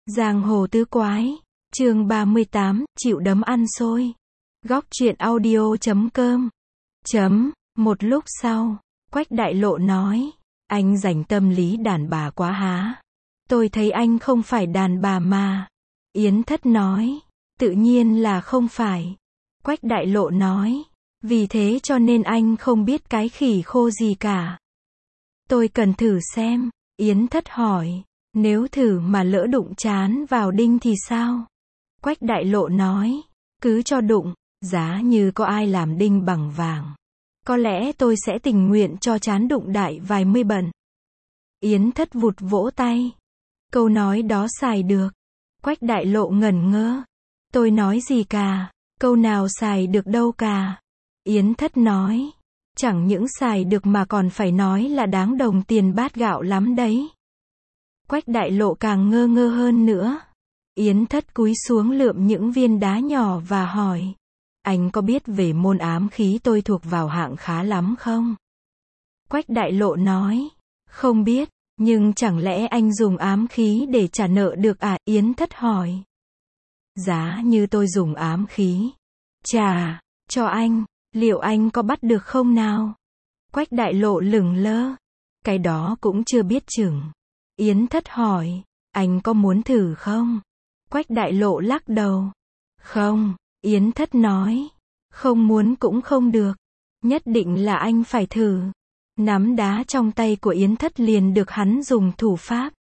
Giang hồ tứ quái, chương 38, chịu đấm ăn xôi. Góc truyện audio.com. Một lúc sau, Quách Đại Lộ nói, anh dành tâm lý đàn bà quá há. Tôi thấy anh không phải đàn bà mà. Yến Thất nói, tự nhiên là không phải. Quách Đại Lộ nói, vì thế cho nên anh không biết cái khỉ khô gì cả. Tôi cần thử xem. Yến Thất hỏi, nếu thử mà lỡ đụng chán vào đinh thì sao? Quách Đại Lộ nói, cứ cho đụng, giá như có ai làm đinh bằng vàng. Có lẽ tôi sẽ tình nguyện cho chán đụng đại vài mươi bận. Yến Thất vụt vỗ tay. Câu nói đó xài được. Quách Đại Lộ ngẩn ngơ. Tôi nói gì cả, câu nào xài được đâu cả. Yến Thất nói, chẳng những xài được mà còn phải nói là đáng đồng tiền bát gạo lắm đấy. Quách Đại Lộ càng ngơ ngơ hơn nữa. Yến Thất cúi xuống lượm những viên đá nhỏ và hỏi, anh có biết về môn ám khí tôi thuộc vào hạng khá lắm không? Quách Đại Lộ nói, không biết, nhưng chẳng lẽ anh dùng ám khí để trả nợ được à? Yến Thất hỏi. Giá như tôi dùng ám khí, trả cho anh, liệu anh có bắt được không nào? Quách Đại Lộ lửng lơ. Cái đó cũng chưa biết chừng. Yến Thất hỏi, anh có muốn thử không? Quách Đại Lộ lắc đầu. Không, Yến Thất nói, không muốn cũng không được. Nhất định là anh phải thử. Nắm đá trong tay của Yến Thất liền được hắn dùng thủ pháp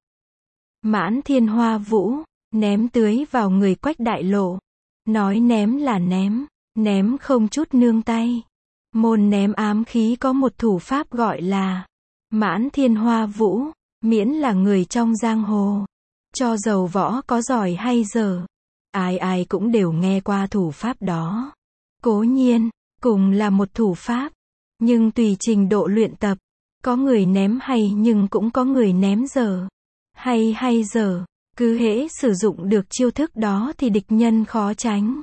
Mãn Thiên Hoa Vũ, ném tưới vào người Quách Đại Lộ. Nói ném là ném không chút nương tay. Môn ném ám khí có một thủ pháp gọi là Mãn Thiên Hoa Vũ, miễn là người trong giang hồ. Cho dầu võ có giỏi hay dở, ai cũng đều nghe qua thủ pháp đó. Cố nhiên, cùng là một thủ pháp, nhưng tùy trình độ luyện tập. Có người ném hay nhưng cũng có người ném dở. Hay dở, cứ hễ sử dụng được chiêu thức đó thì địch nhân khó tránh.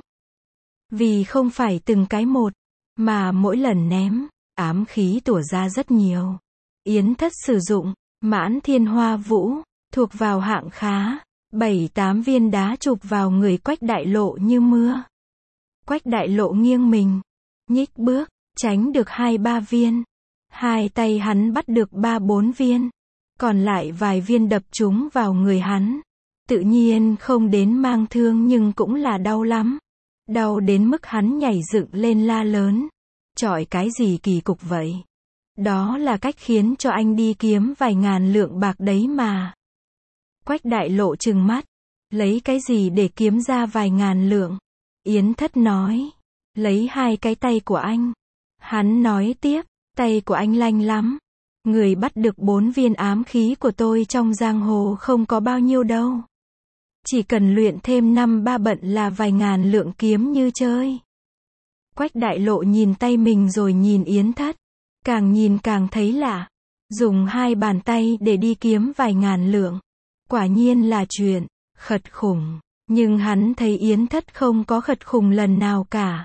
Vì không phải từng cái một, mà mỗi lần ném, ám khí tủa ra rất nhiều. Yến Thất sử dụng Mãn Thiên Hoa Vũ, thuộc vào hạng khá. 7-8 viên đá chụp vào người Quách Đại Lộ như mưa. Quách Đại Lộ nghiêng mình, nhích bước, tránh được 2-3 viên. Hai tay hắn bắt được 3-4 viên. Còn lại vài viên đập trúng vào người hắn. Tự nhiên không đến mang thương nhưng cũng là đau lắm. Đau đến mức hắn nhảy dựng lên la lớn. Chọi cái gì kỳ cục vậy? Đó là cách khiến cho anh đi kiếm vài ngàn lượng bạc đấy mà. Quách Đại Lộ trừng mắt. Lấy cái gì để kiếm ra vài ngàn lượng? Yến Thất nói. Lấy hai cái tay của anh. Hắn nói tiếp. Tay của anh lanh lắm. Người bắt được 4 viên ám khí của tôi trong giang hồ không có bao nhiêu đâu. Chỉ cần luyện thêm 5-3 bận là vài ngàn lượng kiếm như chơi. Quách Đại Lộ nhìn tay mình rồi nhìn Yến Thất. Càng nhìn càng thấy lạ. Dùng hai bàn tay để đi kiếm vài ngàn lượng. Quả nhiên là chuyện khật khủng. Nhưng hắn thấy Yến Thất không có khật khủng lần nào cả.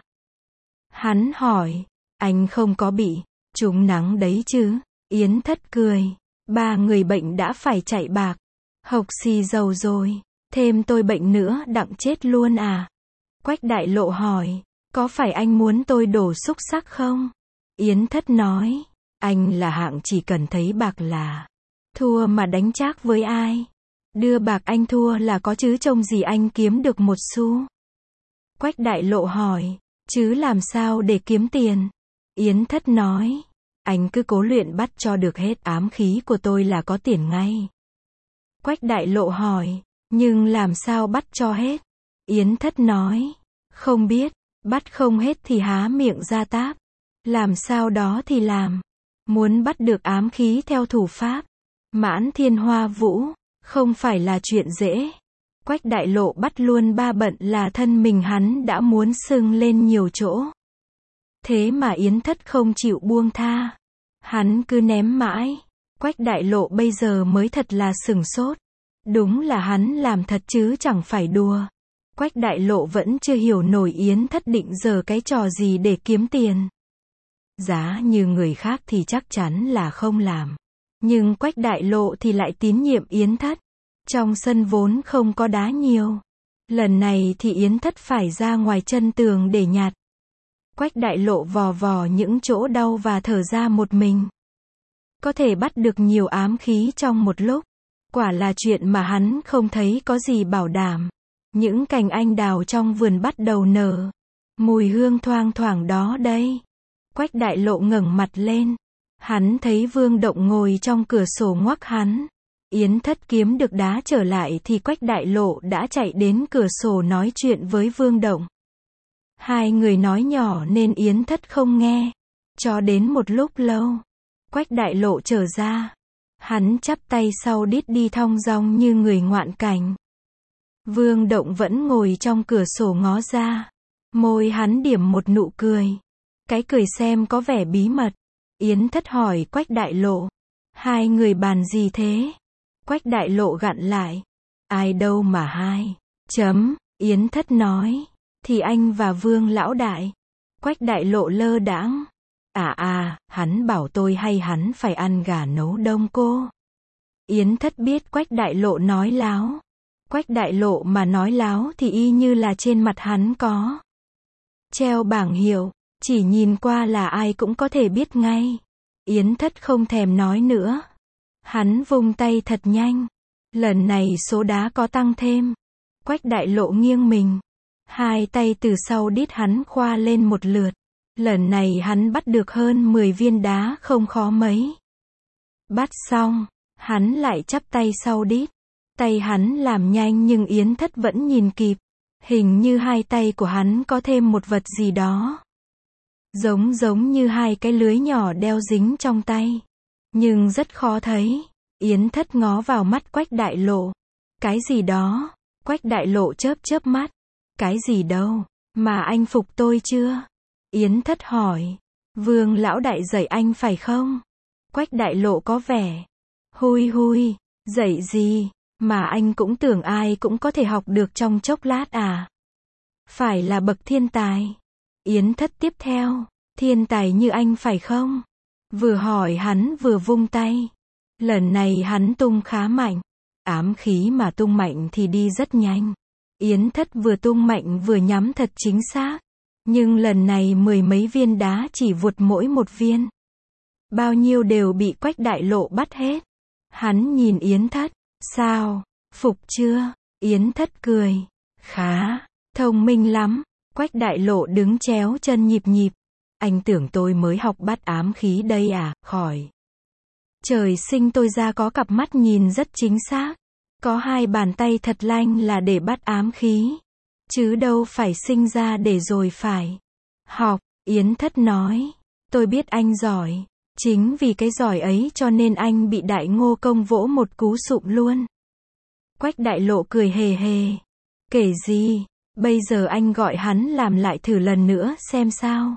Hắn hỏi, anh không có bị trúng nắng đấy chứ? Yến Thất cười. 3 người bệnh đã phải chạy bạc. Hộc xì dầu rồi. Thêm tôi bệnh nữa đặng chết luôn à? Quách Đại Lộ hỏi, có phải anh muốn tôi đổ xúc xắc không? Yến Thất nói, anh là hạng chỉ cần thấy bạc là thua mà đánh trác với ai. Đưa bạc anh thua là có chứ trông gì anh kiếm được một xu. Quách Đại Lộ hỏi, chứ làm sao để kiếm tiền? Yến Thất nói, anh cứ cố luyện bắt cho được hết ám khí của tôi là có tiền ngay. Quách Đại Lộ hỏi, nhưng làm sao bắt cho hết? Yến Thất nói, không biết, bắt không hết thì há miệng ra táp. Làm sao đó thì làm. Muốn bắt được ám khí theo thủ pháp Mãn Thiên Hoa Vũ, không phải là chuyện dễ. Quách Đại Lộ bắt luôn 3 bận là thân mình hắn đã muốn sưng lên nhiều chỗ. Thế mà Yến Thất không chịu buông tha. Hắn cứ ném mãi. Quách Đại Lộ bây giờ mới thật là sửng sốt. Đúng là hắn làm thật chứ chẳng phải đùa. Quách Đại Lộ vẫn chưa hiểu nổi Yến Thất định giở cái trò gì để kiếm tiền. Giá như người khác thì chắc chắn là không làm. Nhưng Quách Đại Lộ thì lại tín nhiệm Yến Thất. Trong sân vốn không có đá nhiều. Lần này thì Yến Thất phải ra ngoài chân tường để nhặt. Quách Đại Lộ vò vò những chỗ đau và thở ra một mình. Có thể bắt được nhiều ám khí trong một lúc. Quả là chuyện mà hắn không thấy có gì bảo đảm. Những cành anh đào trong vườn bắt đầu nở. Mùi hương thoang thoảng đó đây. Quách Đại Lộ ngẩng mặt lên. Hắn thấy Vương Động ngồi trong cửa sổ ngoắc hắn. Yến Thất kiếm được đá trở lại thì Quách Đại Lộ đã chạy đến cửa sổ nói chuyện với Vương Động. Hai người nói nhỏ nên Yến Thất không nghe. Cho đến một lúc lâu, Quách Đại Lộ trở ra. Hắn chắp tay sau đít đi thong dong như người ngoạn cảnh. Vương Động vẫn ngồi trong cửa sổ ngó ra. Môi hắn điểm một nụ cười. Cái cười xem có vẻ bí mật. Yến Thất hỏi Quách Đại Lộ. Hai người bàn gì thế? Quách Đại Lộ gặn lại. Ai đâu mà hai. Yến Thất nói. Thì anh và Vương Lão Đại. Quách Đại Lộ lơ đãng. Hắn bảo tôi hay hắn phải ăn gà nấu đông cô. Yến Thất biết Quách Đại Lộ nói láo. Quách Đại Lộ mà nói láo thì y như là trên mặt hắn có treo bảng hiệu, chỉ nhìn qua là ai cũng có thể biết ngay. Yến Thất không thèm nói nữa. Hắn vung tay thật nhanh. Lần này số đá có tăng thêm. Quách Đại Lộ nghiêng mình. Hai tay từ sau đít hắn khoa lên một lượt. Lần này hắn bắt được hơn 10 viên đá không khó mấy. Bắt xong, hắn lại chắp tay sau đít. Tay hắn làm nhanh nhưng Yến Thất vẫn nhìn kịp. Hình như hai tay của hắn có thêm một vật gì đó. Giống như hai cái lưới nhỏ đeo dính trong tay. Nhưng rất khó thấy. Yến Thất ngó vào mắt Quách Đại Lộ. Cái gì đó? Quách Đại Lộ chớp mắt. Cái gì đâu? Mà anh phục tôi chưa? Yến Thất hỏi. Vương Lão Đại dạy anh phải không? Quách Đại Lộ có vẻ. Hui, dạy gì? Mà anh cũng tưởng ai cũng có thể học được trong chốc lát à? Phải là bậc thiên tài. Yến Thất tiếp theo. Thiên tài như anh phải không? Vừa hỏi hắn vừa vung tay. Lần này hắn tung khá mạnh. Ám khí mà tung mạnh thì đi rất nhanh. Yến Thất vừa tung mạnh vừa nhắm thật chính xác. Nhưng lần này 10 mấy viên đá chỉ vụt mỗi một viên. Bao nhiêu đều bị Quách Đại Lộ bắt hết. Hắn nhìn Yến Thất. Sao? Phục chưa? Yến Thất cười. Khá. Thông minh lắm. Quách Đại Lộ đứng chéo chân nhịp. Anh tưởng tôi mới học bắt ám khí đây à? Khỏi. Trời sinh tôi ra có cặp mắt nhìn rất chính xác. Có hai bàn tay thật lanh là để bắt ám khí. Chứ đâu phải sinh ra để rồi phải học. Yến Thất nói. Tôi biết anh giỏi. Chính vì cái giỏi ấy cho nên anh bị Đại Ngô Công vỗ một cú sụm luôn. Quách Đại Lộ cười hề. Kể gì? Bây giờ anh gọi hắn làm lại thử lần nữa xem sao.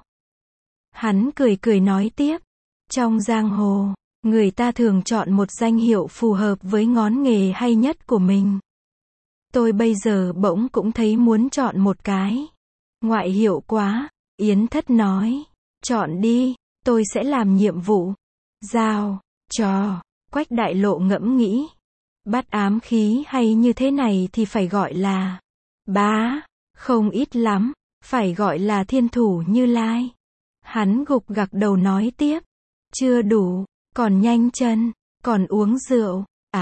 Hắn cười nói tiếp. Trong giang hồ, người ta thường chọn một danh hiệu phù hợp với ngón nghề hay nhất của mình. Tôi bây giờ bỗng cũng thấy muốn chọn một cái. Ngoại hiệu quá. Yến Thất nói. Chọn đi, tôi sẽ làm nhiệm vụ. Giao cho. Quách Đại Lộ ngẫm nghĩ. Bắt ám khí hay như thế này thì phải gọi là bá. Không ít lắm. Phải gọi là thiên thủ Như Lai. Hắn gục gặc đầu nói tiếp. Chưa đủ. Còn nhanh chân. Còn uống rượu.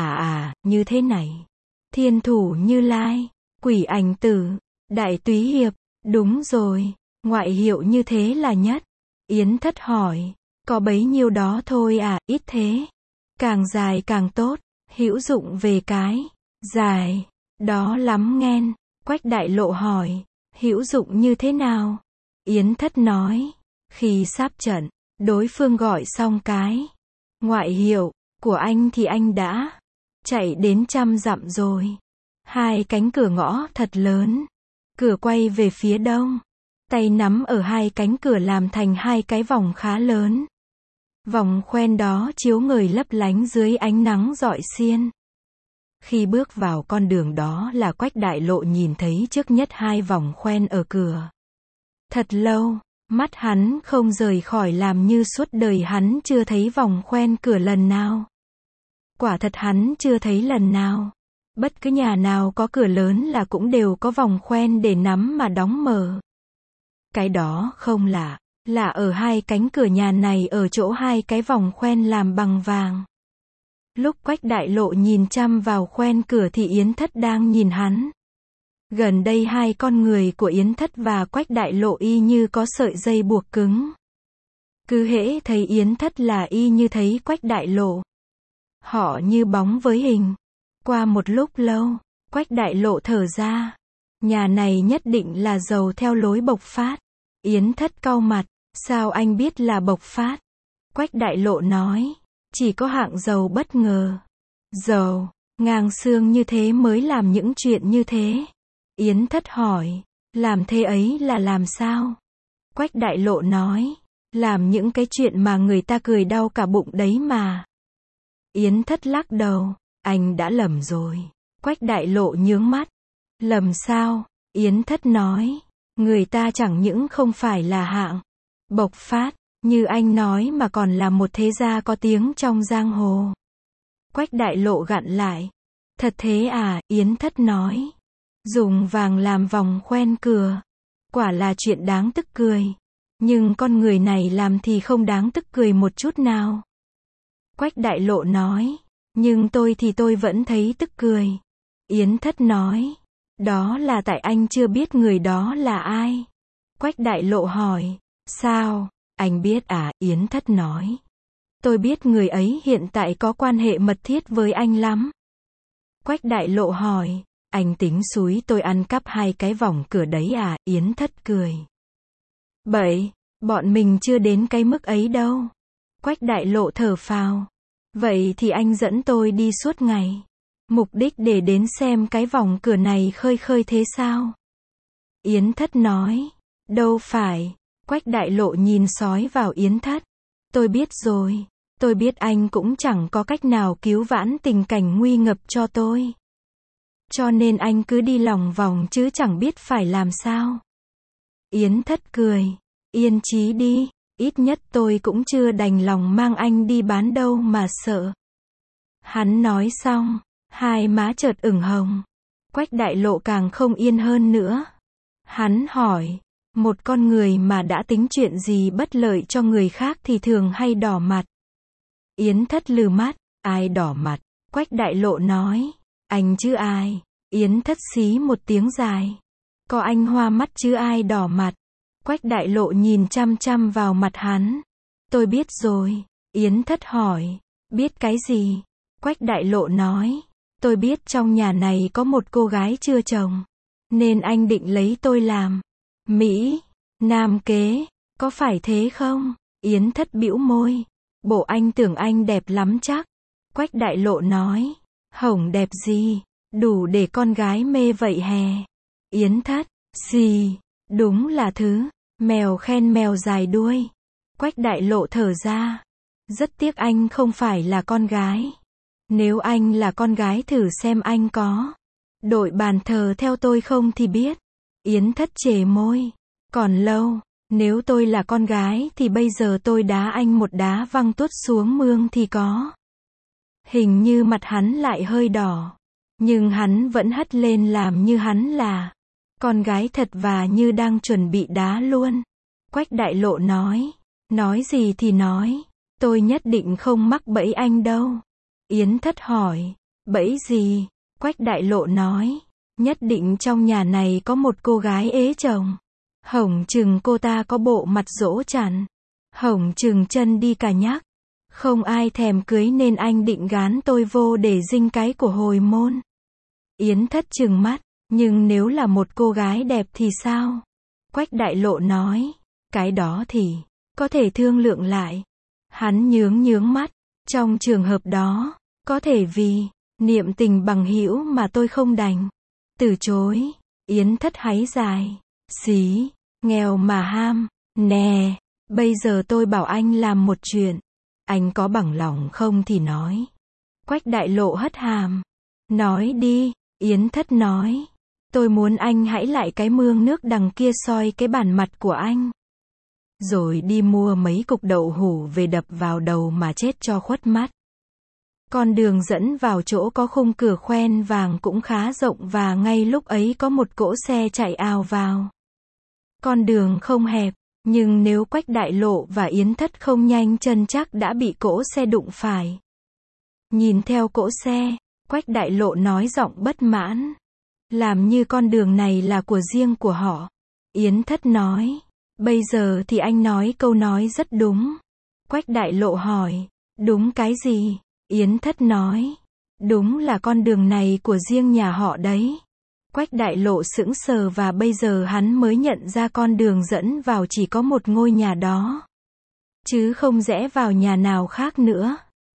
Như thế này. Thiên thủ Như Lai. Quỷ Ảnh Tử. Đại Túy Hiệp. Đúng rồi. Ngoại hiệu như thế là nhất. Yến Thất hỏi. Có bấy nhiêu đó thôi à? Ít thế. Càng dài càng tốt. Hữu dụng về cái dài đó lắm nghen. Quách Đại Lộ hỏi. Hữu dụng như thế nào? Yến Thất nói. Khi sáp trận, đối phương gọi xong cái ngoại hiệu của anh thì anh đã chạy đến 100 dặm rồi. Hai cánh cửa ngõ thật lớn. Cửa quay về phía đông. Tay nắm ở hai cánh cửa làm thành hai cái vòng khá lớn. Vòng khoen đó chiếu ngời lấp lánh dưới ánh nắng rọi xiên. Khi bước vào con đường đó là Quách Đại Lộ nhìn thấy trước nhất hai vòng khoen ở cửa. Thật lâu, mắt hắn không rời khỏi làm như suốt đời hắn chưa thấy vòng khoen cửa lần nào. Quả thật hắn chưa thấy lần nào. Bất cứ nhà nào có cửa lớn là cũng đều có vòng khoen để nắm mà đóng mở. Cái đó không lạ, là ở hai cánh cửa nhà này ở chỗ hai cái vòng khoen làm bằng vàng. Lúc Quách Đại Lộ nhìn chăm vào khoen cửa thì Yến Thất đang nhìn hắn. Gần đây hai con người của Yến Thất và Quách Đại Lộ y như có sợi dây buộc cứng. Cứ hễ thấy Yến Thất là y như thấy Quách Đại Lộ. Họ như bóng với hình. Qua một lúc lâu, Quách Đại Lộ thở ra. Nhà này nhất định là giàu theo lối bộc phát. Yến Thất cau mặt, sao anh biết là bộc phát? Quách Đại Lộ nói, chỉ có hạng giàu bất ngờ. Giàu, ngang xương như thế mới làm những chuyện như thế. Yến Thất hỏi, làm thế ấy là làm sao? Quách Đại Lộ nói, làm những cái chuyện mà người ta cười đau cả bụng đấy mà. Yến Thất lắc đầu, anh đã lầm rồi. Quách Đại Lộ nhướng mắt. Lầm sao? Yến Thất nói, người ta chẳng những không phải là hạng bộc phát, như anh nói mà còn là một thế gia có tiếng trong giang hồ. Quách Đại Lộ gặn lại. Thật thế à? Yến Thất nói. Dùng vàng làm vòng khoen cửa. Quả là chuyện đáng tức cười. Nhưng con người này làm thì không đáng tức cười một chút nào. Quách Đại Lộ nói. Nhưng tôi thì tôi vẫn thấy tức cười. Yến Thất nói. Đó là tại anh chưa biết người đó là ai. Quách Đại Lộ hỏi. Sao? Anh biết à? Yến Thất nói. Tôi biết người ấy hiện tại có quan hệ mật thiết với anh lắm. Quách Đại Lộ hỏi. Anh tính xúi tôi ăn cắp hai cái vòng cửa đấy à? Yến Thất cười. Bậy, bọn mình chưa đến cái mức ấy đâu. Quách Đại Lộ thở phào. Vậy thì anh dẫn tôi đi suốt ngày. Mục đích để đến xem cái vòng cửa này khơi khơi thế sao? Yến Thất nói. Đâu phải. Quách Đại Lộ nhìn sói vào Yến Thất. Tôi biết rồi. Tôi biết anh cũng chẳng có cách nào cứu vãn tình cảnh nguy ngập cho tôi. Cho nên anh cứ đi lòng vòng chứ chẳng biết phải làm sao. Yến Thất cười. Yên chí đi. Ít nhất tôi cũng chưa đành lòng mang anh đi bán đâu mà sợ. Hắn nói xong. Hai má chợt ửng hồng. Quách Đại Lộ càng không yên hơn nữa. Hắn hỏi. Một con người mà đã tính chuyện gì bất lợi cho người khác thì thường hay đỏ mặt. Yến Thất lừ mắt. Ai đỏ mặt? Quách Đại Lộ nói. Anh chứ ai? Yến Thất xí một tiếng dài. Có anh hoa mắt chứ ai đỏ mặt? Quách Đại Lộ nhìn chăm chăm vào mặt hắn. Tôi biết rồi. Yến Thất hỏi. Biết cái gì? Quách Đại Lộ nói. Tôi biết trong nhà này có một cô gái chưa chồng. Nên anh định lấy tôi làm Mỹ, Nam kế. Có phải thế không? Yến Thất bĩu môi. Bộ anh tưởng anh đẹp lắm chắc. Quách Đại Lộ nói. Hổng đẹp gì. Đủ để con gái mê vậy hè. Yến Thất. Gì? Đúng là thứ. Mèo khen mèo dài đuôi. Quách Đại Lộ thở ra. Rất tiếc anh không phải là con gái. Nếu anh là con gái thử xem anh có đội bàn thờ theo tôi không thì biết. Yến Thất chề môi. Còn lâu. Nếu tôi là con gái thì bây giờ tôi đá anh một đá văng tuốt xuống mương thì có. Hình như mặt hắn lại hơi đỏ. Nhưng hắn vẫn hất lên làm như hắn là con gái thật và như đang chuẩn bị đá luôn. Quách Đại Lộ nói. Nói gì thì nói. Tôi nhất định không mắc bẫy anh đâu. Yến Thất hỏi. Bẫy gì? Quách Đại Lộ nói. Nhất định trong nhà này có một cô gái ế chồng. Hổng chừng cô ta có bộ mặt dỗ chằn. Hổng chừng chân đi cả nhắc. Không ai thèm cưới nên anh định gán tôi vô để dinh cái của hồi môn. Yến Thất trừng mắt. Nhưng nếu là một cô gái đẹp thì sao? Quách Đại Lộ nói. Cái đó thì có thể thương lượng lại. Hắn nhướng mắt. Trong trường hợp đó, có thể vì niệm tình bằng hữu mà tôi không đành từ chối. Yến Thất háy dài. Xí, nghèo mà ham. Nè, bây giờ tôi bảo anh làm một chuyện. Anh có bằng lòng không thì nói. Quách Đại Lộ hất hàm. Nói đi. Yến Thất nói. Tôi muốn anh hãy lại cái mương nước đằng kia soi cái bản mặt của anh. Rồi đi mua mấy cục đậu hũ về đập vào đầu mà chết cho khuất mắt. Con đường dẫn vào chỗ có khung cửa khoen vàng cũng khá rộng và ngay lúc ấy có một cỗ xe chạy ào vào. Con đường không hẹp, nhưng nếu Quách Đại Lộ và Yến Thất không nhanh chân chắc đã bị cỗ xe đụng phải. Nhìn theo cỗ xe, Quách Đại Lộ nói giọng bất mãn. Làm như con đường này là của riêng của họ. Yến Thất nói. Bây giờ thì anh nói câu nói rất đúng. Quách Đại Lộ hỏi. Đúng cái gì? Yến Thất nói. Đúng là con đường này của riêng nhà họ đấy. Quách Đại Lộ sững sờ và bây giờ hắn mới nhận ra con đường dẫn vào chỉ có một ngôi nhà đó. Chứ không rẽ vào nhà nào khác nữa.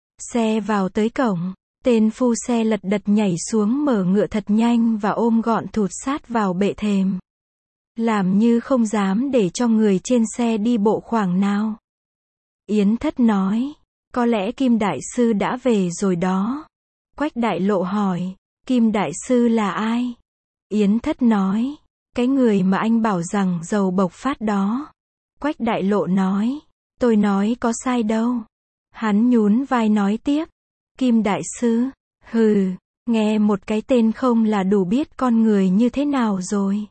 Xe vào tới cổng, tên phu xe lật đật nhảy xuống mở ngựa thật nhanh và ôm gọn thụt sát vào bệ thềm. Làm như không dám để cho người trên xe đi bộ khoảng nào. Yến Thất nói, có lẽ Kim Đại Sư đã về rồi đó. Quách Đại Lộ hỏi, Kim Đại Sư là ai? Yến Thất nói, cái người mà anh bảo rằng giàu bộc phát đó. Quách Đại Lộ nói, tôi nói có sai đâu. Hắn nhún vai nói tiếp, Kim Đại Sư, hừ, nghe một cái tên không là đủ biết con người như thế nào rồi.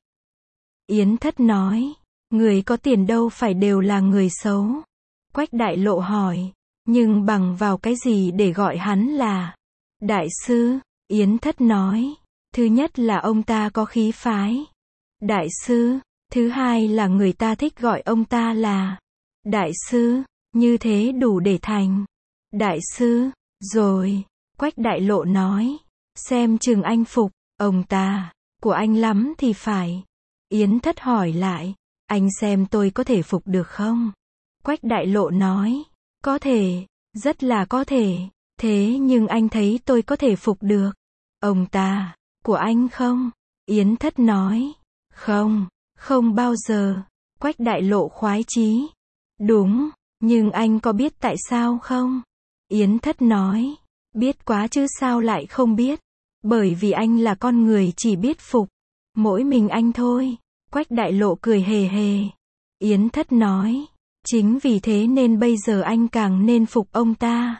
Yến Thất nói, người có tiền đâu phải đều là người xấu. Quách Đại Lộ hỏi, nhưng bằng vào cái gì để gọi hắn là Đại Sư? Yến Thất nói, thứ nhất là ông ta có khí phái. Đại Sư, thứ hai là người ta thích gọi ông ta là Đại Sư, như thế đủ để thành Đại Sư, rồi. Quách Đại Lộ nói, xem chừng anh phục, ông ta, của anh lắm thì phải. Yến Thất hỏi lại, anh xem tôi có thể phục được không? Quách Đại Lộ nói, có thể, rất là có thể, thế nhưng anh thấy tôi có thể phục được ông ta, của anh không? Yến Thất nói, không, không bao giờ. Quách Đại Lộ khoái chí, đúng, nhưng anh có biết tại sao không? Yến Thất nói, biết quá chứ sao lại không biết, bởi vì anh là con người chỉ biết phục mỗi mình anh thôi. Quách Đại Lộ cười hề hề. Yến Thất nói, chính vì thế nên bây giờ anh càng nên phục ông ta.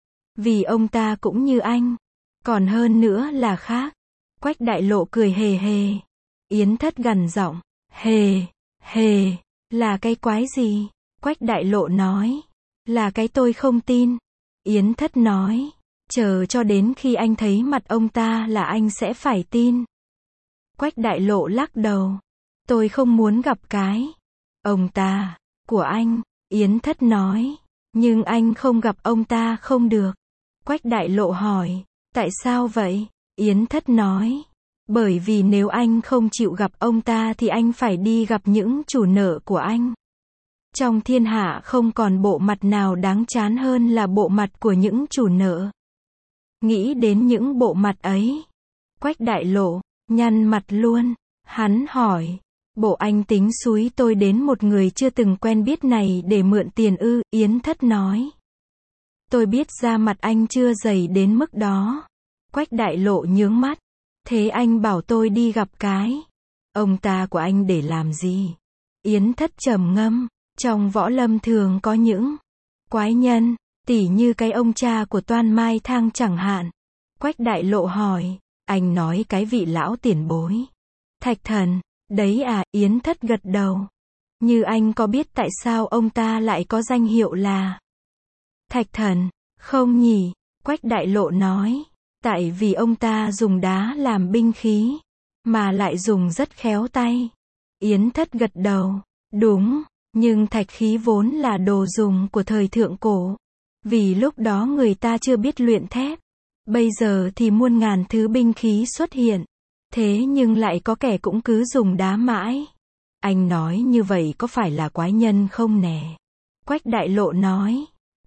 Vì ông ta cũng như anh, còn hơn nữa là khác. Quách Đại Lộ cười hề hề. Yến Thất gằn giọng, hề, hề, là cái quái gì? Quách Đại Lộ nói, là cái tôi không tin. Yến Thất nói, chờ cho đến khi anh thấy mặt ông ta là anh sẽ phải tin. Quách Đại Lộ lắc đầu, tôi không muốn gặp cái ông ta của anh. Yến Thất nói, nhưng anh không gặp ông ta không được. Quách Đại Lộ hỏi, tại sao vậy? Yến Thất nói, bởi vì nếu anh không chịu gặp ông ta thì anh phải đi gặp những chủ nợ của anh. Trong thiên hạ không còn bộ mặt nào đáng chán hơn là bộ mặt của những chủ nợ. Nghĩ đến những bộ mặt ấy, Quách Đại Lộ nhăn mặt luôn. Hắn hỏi, bộ anh tính xúi tôi đến một người chưa từng quen biết này để mượn tiền ư? Yến Thất nói, tôi biết da mặt anh chưa dày đến mức đó. Quách Đại Lộ nhướng mắt, thế anh bảo tôi đi gặp cái ông ta của anh để làm gì? Yến Thất trầm ngâm, trong võ lâm thường có những quái nhân, tỉ như cái ông cha của Toan Mai Thang chẳng hạn. Quách Đại Lộ hỏi, anh nói cái vị lão tiền bối Thạch Thần đấy à? Yến Thất gật đầu. Như anh có biết tại sao ông ta lại có danh hiệu là Thạch Thần, không nhỉ? Quách Đại Lộ nói, tại vì ông ta dùng đá làm binh khí, mà lại dùng rất khéo tay. Yến Thất gật đầu, đúng, nhưng thạch khí vốn là đồ dùng của thời thượng cổ. Vì lúc đó người ta chưa biết luyện thép. Bây giờ thì muôn ngàn thứ binh khí xuất hiện. Thế nhưng lại có kẻ cũng cứ dùng đá mãi. Anh nói như vậy có phải là quái nhân không nè? Quách Đại Lộ nói,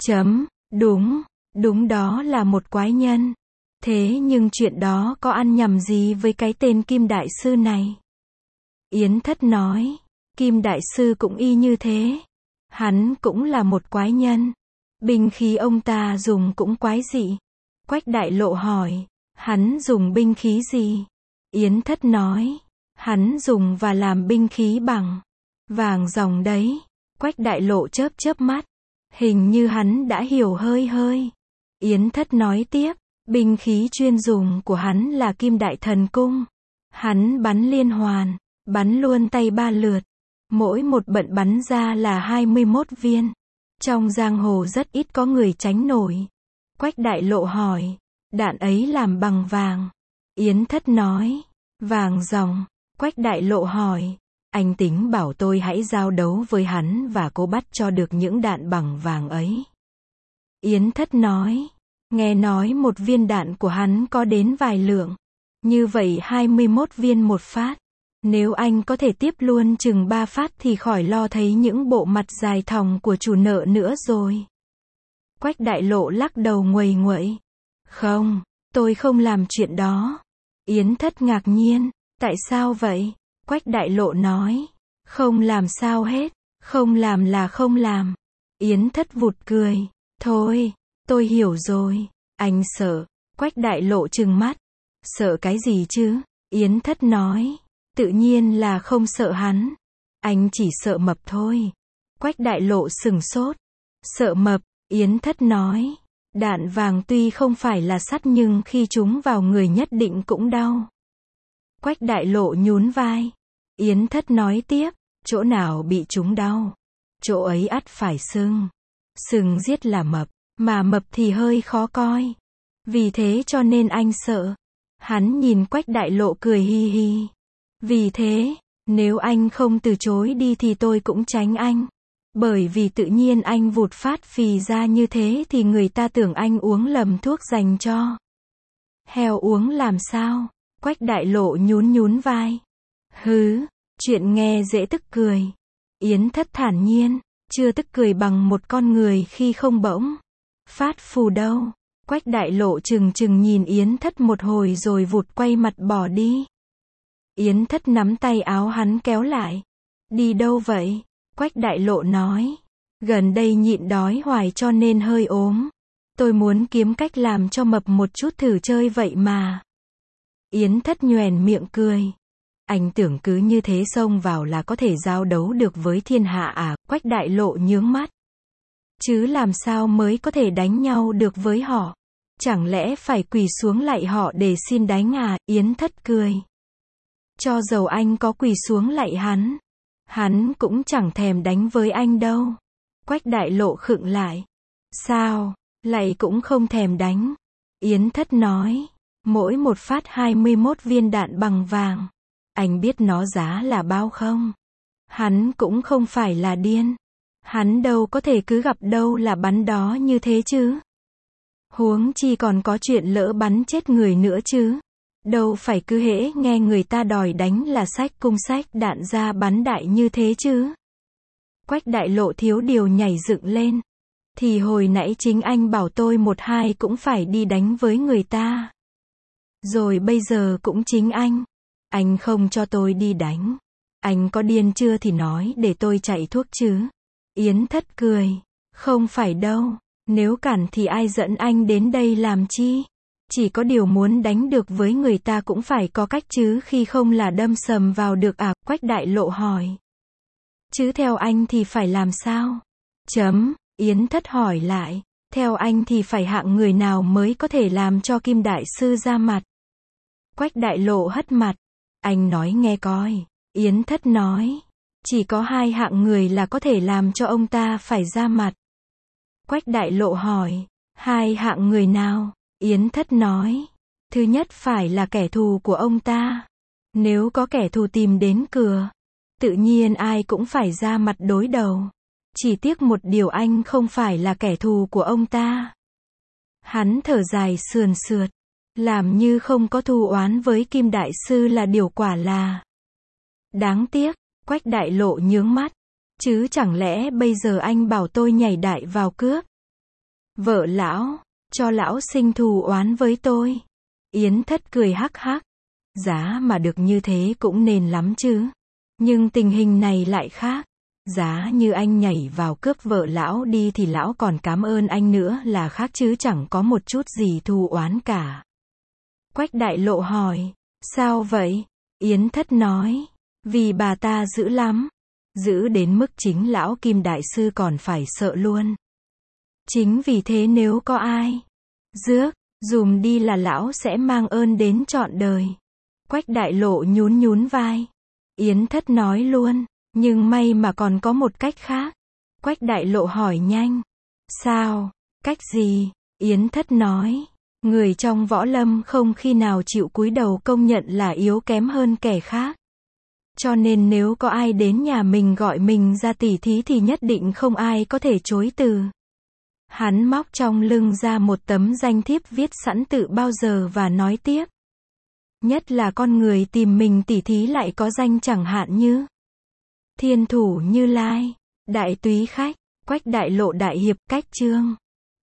đúng, đúng đó là một quái nhân. Thế nhưng chuyện đó có ăn nhầm gì với cái tên Kim Đại Sư này? Yến Thất nói, Kim Đại Sư cũng y như thế. Hắn cũng là một quái nhân. Binh khí ông ta dùng cũng quái dị. Quách Đại Lộ hỏi, hắn dùng binh khí gì? Yến Thất nói, hắn dùng và làm binh khí bằng vàng ròng đấy. Quách Đại Lộ chớp chớp mắt. Hình như hắn đã hiểu hơi hơi. Yến Thất nói tiếp, binh khí chuyên dùng của hắn là Kim Đại Thần Cung. Hắn bắn liên hoàn, bắn luôn tay 3 lượt. Mỗi một bận bắn ra là 21 viên. Trong giang hồ rất ít có người tránh nổi. Quách Đại Lộ hỏi, đạn ấy làm bằng vàng. Yến Thất nói, vàng ròng. Quách Đại Lộ hỏi, anh tính bảo tôi hãy giao đấu với hắn và cố bắt cho được những đạn bằng vàng ấy. Yến Thất nói, nghe nói một viên đạn của hắn có đến vài lượng. Như vậy 21 viên một phát. Nếu anh có thể tiếp luôn chừng 3 phát thì khỏi lo thấy những bộ mặt dài thòng của chủ nợ nữa rồi. Quách Đại Lộ lắc đầu nguầy nguậy. Không, tôi không làm chuyện đó. Yến Thất ngạc nhiên, tại sao vậy? Quách Đại Lộ nói, không làm sao hết, không làm là không làm. Yến Thất vụt cười, thôi, tôi hiểu rồi, anh sợ. Quách Đại Lộ trừng mắt, sợ cái gì chứ? Yến Thất nói, tự nhiên là không sợ hắn. Anh chỉ sợ mập thôi. Quách Đại Lộ sừng sốt. Sợ mập, Yến Thất nói. Đạn vàng tuy không phải là sắt nhưng khi chúng vào người nhất định cũng đau. Quách Đại Lộ nhún vai. Yến Thất nói tiếp, chỗ nào bị chúng đau? Chỗ ấy ắt phải sưng. Sừng giết là mập, mà mập thì hơi khó coi. Vì thế cho nên anh sợ. Hắn nhìn Quách Đại Lộ cười hi hi. Vì thế, nếu anh không từ chối đi thì tôi cũng tránh anh. Bởi vì tự nhiên anh vụt phát phì ra như thế thì người ta tưởng anh uống lầm thuốc dành cho heo uống làm sao? Quách Đại Lộ nhún vai. Hứ, chuyện nghe dễ tức cười. Yến Thất thản nhiên, chưa tức cười bằng một con người khi không bỗng phát phù đâu. Quách Đại Lộ chừng nhìn Yến Thất một hồi rồi vụt quay mặt bỏ đi. Yến Thất nắm tay áo hắn kéo lại. Đi đâu vậy? Quách Đại Lộ nói. Gần đây nhịn đói hoài cho nên hơi ốm. Tôi muốn kiếm cách làm cho mập một chút thử chơi vậy mà. Yến Thất nhoẻn miệng cười. Anh tưởng cứ như thế xông vào là có thể giao đấu được với thiên hạ à? Quách Đại Lộ nhướng mắt. Chứ làm sao mới có thể đánh nhau được với họ? Chẳng lẽ phải quỳ xuống lạy họ để xin đánh à? Yến Thất cười. Cho dầu anh có quỳ xuống lạy hắn cũng chẳng thèm đánh với anh đâu. Quách Đại Lộ khựng lại. Sao, lạy cũng không thèm đánh? Yến Thất nói, mỗi một phát 21 viên đạn bằng vàng. Anh biết nó giá là bao không? Hắn cũng không phải là điên. Hắn đâu có thể cứ gặp đâu là bắn đó như thế chứ. Huống chi còn có chuyện lỡ bắn chết người nữa chứ. Đâu phải cứ hễ nghe người ta đòi đánh là xách cung xách đạn ra bắn đại như thế chứ. Quách Đại Lộ thiếu điều nhảy dựng lên. Thì hồi nãy chính anh bảo tôi 1-2 cũng phải đi đánh với người ta. Rồi bây giờ cũng chính anh không cho tôi đi đánh. Anh có điên chưa thì nói để tôi chạy thuốc chứ. Yến Thất cười. Không phải đâu, nếu cản thì ai dẫn anh đến đây làm chi? Chỉ có điều muốn đánh được với người ta cũng phải có cách chứ khi không là đâm sầm vào được à? Quách Đại Lộ hỏi. Chứ theo anh thì phải làm sao? Yến Thất hỏi lại. Theo anh thì phải hạng người nào mới có thể làm cho Kim Đại Sư ra mặt? Quách Đại Lộ hất mặt. Anh nói nghe coi. Yến Thất nói. Chỉ có 2 hạng người là có thể làm cho ông ta phải ra mặt. Quách Đại Lộ hỏi. 2 hạng người nào? Yến Thất nói. Thứ nhất phải là kẻ thù của ông ta. Nếu có kẻ thù tìm đến cửa, tự nhiên ai cũng phải ra mặt đối đầu. Chỉ tiếc một điều anh không phải là kẻ thù của ông ta. Hắn thở dài sườn sượt. Làm như không có thù oán với Kim Đại Sư là điều quả là đáng tiếc. Quách Đại Lộ nhướng mắt. Chứ chẳng lẽ bây giờ anh bảo tôi nhảy đại vào cướp vợ lão, cho lão sinh thù oán với tôi? Yến Thất cười hắc hắc. Giá mà được như thế cũng nên lắm chứ. Nhưng tình hình này lại khác. Giá như anh nhảy vào cướp vợ lão đi thì lão còn cảm ơn anh nữa là khác chứ chẳng có một chút gì thù oán cả. Quách Đại Lộ hỏi. Sao vậy? Yến Thất nói. Vì bà ta dữ lắm. Dữ đến mức chính lão Kim Đại Sư còn phải sợ luôn. Chính vì thế nếu có ai Rước, dùm đi là lão sẽ mang ơn đến trọn đời. Quách Đại Lộ nhún nhún vai. Yến Thất nói luôn, nhưng may mà còn có một cách khác. Quách Đại Lộ hỏi nhanh. Sao? Cách gì? Yến Thất nói. Người trong võ lâm không khi nào chịu cúi đầu công nhận là yếu kém hơn kẻ khác. Cho nên nếu có ai đến nhà mình gọi mình ra tỉ thí thì nhất định không ai có thể chối từ. Hắn móc trong lưng ra một tấm danh thiếp viết sẵn tự bao giờ và nói tiếp. Nhất là con người tìm mình tỉ thí lại có danh chẳng hạn như Thiên Thủ Như Lai, Đại Túy Khách, Quách Đại Lộ Đại Hiệp, Cách Trương.